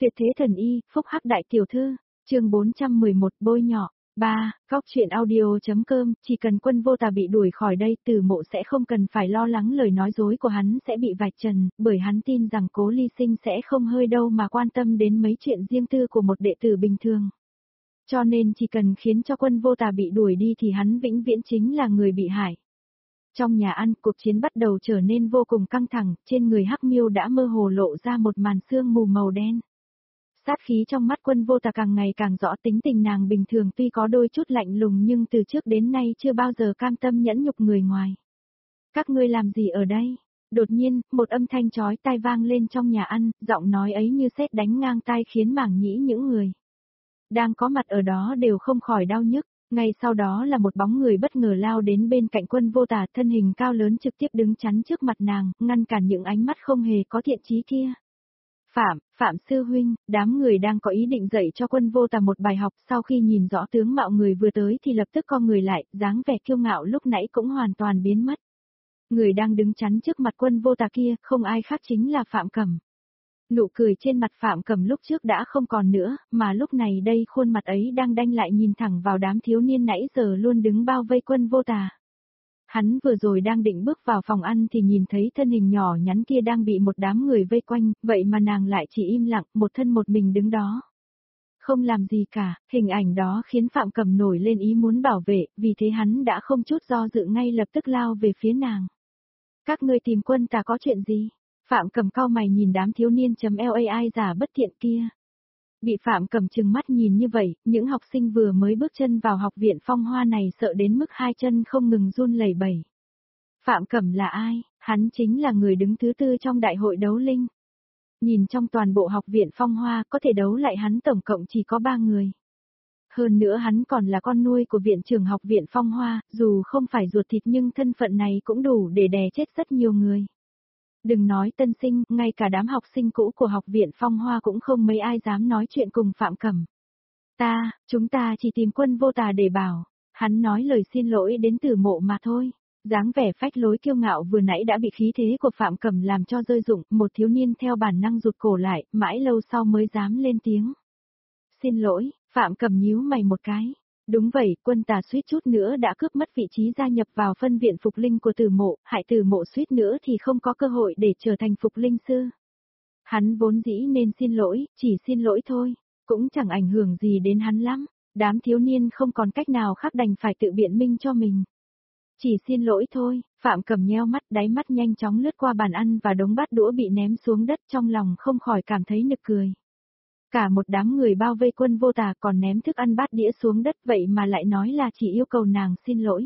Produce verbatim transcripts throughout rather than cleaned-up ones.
Tuyệt thế thần y, phúc hắc đại tiểu thư, chương bốn trăm mười một bôi nhọ. ba. Góc truyện audio.com, chỉ cần Quân Vô Tà bị đuổi khỏi đây, Từ Mộ sẽ không cần phải lo lắng lời nói dối của hắn sẽ bị vạch trần, bởi hắn tin rằng Cố Ly Sinh sẽ không hơi đâu mà quan tâm đến mấy chuyện riêng tư của một đệ tử bình thường. Cho nên chỉ cần khiến cho Quân Vô Tà bị đuổi đi thì hắn vĩnh viễn chính là người bị hại. Trong nhà ăn, cuộc chiến bắt đầu trở nên vô cùng căng thẳng, trên người Hắc Miêu đã mơ hồ lộ ra một màn sương mù màu đen. Sát khí trong mắt Quân Vô Tà càng ngày càng rõ, tính tình nàng bình thường tuy có đôi chút lạnh lùng nhưng từ trước đến nay chưa bao giờ cam tâm nhẫn nhục người ngoài. Các ngươi làm gì ở đây? Đột nhiên, một âm thanh chói tai vang lên trong nhà ăn, giọng nói ấy như sét đánh ngang tai khiến mảng nhĩ những người đang có mặt ở đó đều không khỏi đau nhức. Ngay sau đó là một bóng người bất ngờ lao đến bên cạnh Quân Vô Tà, thân hình cao lớn trực tiếp đứng chắn trước mặt nàng, ngăn cản những ánh mắt không hề có thiện chí kia. Phạm, Phạm sư huynh, đám người đang có ý định dạy cho Quân Vô Tà một bài học, sau khi nhìn rõ tướng mạo người vừa tới thì lập tức co người lại, dáng vẻ kiêu ngạo lúc nãy cũng hoàn toàn biến mất. Người đang đứng chắn trước mặt Quân Vô Tà kia, không ai khác chính là Phạm Cẩm. Nụ cười trên mặt Phạm Cẩm lúc trước đã không còn nữa, mà lúc này đây khuôn mặt ấy đang đanh lại nhìn thẳng vào đám thiếu niên nãy giờ luôn đứng bao vây Quân Vô Tà. Hắn vừa rồi đang định bước vào phòng ăn thì nhìn thấy thân hình nhỏ nhắn kia đang bị một đám người vây quanh, vậy mà nàng lại chỉ im lặng, một thân một mình đứng đó. Không làm gì cả, hình ảnh đó khiến Phạm Cẩm nổi lên ý muốn bảo vệ, vì thế hắn đã không chút do dự ngay lập tức lao về phía nàng. Các ngươi tìm Quân Tà có chuyện gì? Phạm Cẩm cau mày nhìn đám thiếu niên chấm lai giả bất thiện kia. Bị Phạm Cẩm trừng mắt nhìn như vậy, những học sinh vừa mới bước chân vào học viện Phong Hoa này sợ đến mức hai chân không ngừng run lẩy bẩy. Phạm Cẩm là ai? Hắn chính là người đứng thứ tư trong đại hội đấu linh. Nhìn trong toàn bộ học viện Phong Hoa có thể đấu lại hắn tổng cộng chỉ có ba người. Hơn nữa hắn còn là con nuôi của viện trưởng học viện Phong Hoa, dù không phải ruột thịt nhưng thân phận này cũng đủ để đè chết rất nhiều người. Đừng nói tân sinh, ngay cả đám học sinh cũ của học viện Phong Hoa cũng không mấy ai dám nói chuyện cùng Phạm Cẩm. Ta, chúng ta chỉ tìm Quân Vô Tà để bảo. Hắn nói lời xin lỗi đến Từ Mộ mà thôi. Dáng vẻ phách lối kiêu ngạo vừa nãy đã bị khí thế của Phạm Cẩm làm cho rơi rụng, một thiếu niên theo bản năng rụt cổ lại, mãi lâu sau mới dám lên tiếng. Xin lỗi, Phạm Cẩm nhíu mày một cái. Đúng vậy, Quân Tà suýt chút nữa đã cướp mất vị trí gia nhập vào phân viện phục linh của Từ Mộ, hại Từ Mộ suýt nữa thì không có cơ hội để trở thành phục linh sư. Hắn vốn dĩ nên xin lỗi, chỉ xin lỗi thôi, cũng chẳng ảnh hưởng gì đến hắn lắm. Đám thiếu niên không còn cách nào khác đành phải tự biện minh cho mình. Chỉ xin lỗi thôi, Phạm Cẩm nheo mắt, đáy mắt nhanh chóng lướt qua bàn ăn và đống bát đũa bị ném xuống đất, trong lòng không khỏi cảm thấy nực cười. Cả một đám người bao vây Quân Vô Tà còn ném thức ăn bát đĩa xuống đất, vậy mà lại nói là chỉ yêu cầu nàng xin lỗi.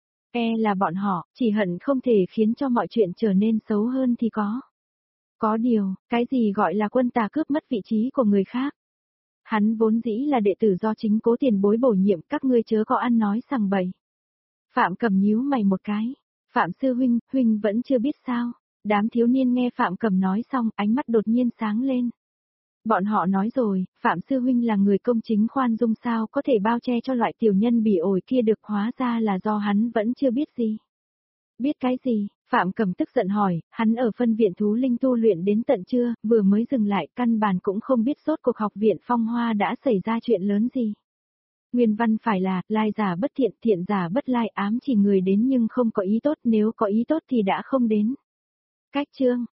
E là bọn họ, chỉ hận không thể khiến cho mọi chuyện trở nên xấu hơn thì có. Có điều, cái gì gọi là Quân Tà cướp mất vị trí của người khác? Hắn vốn dĩ là đệ tử do chính Cố tiền bối bổ nhiệm, các ngươi chớ có ăn nói sằng bậy. Phạm Cẩm nhíu mày một cái. Phạm sư huynh, huynh vẫn chưa biết sao? Đám thiếu niên nghe Phạm Cẩm nói xong, ánh mắt đột nhiên sáng lên. Bọn họ nói rồi, Phạm sư huynh là người công chính khoan dung, sao có thể bao che cho loại tiểu nhân bỉ ổi kia được, hóa ra là do hắn vẫn chưa biết gì. Biết cái gì? Phạm Cẩm tức giận hỏi, hắn ở phân viện thú linh tu luyện đến tận trưa, vừa mới dừng lại, căn bản cũng không biết rốt cuộc học viện Phong Hoa đã xảy ra chuyện lớn gì. Nguyên văn phải là, lai giả bất thiện, thiện giả bất lai, ám chỉ người đến nhưng không có ý tốt, nếu có ý tốt thì đã không đến. Cách chương,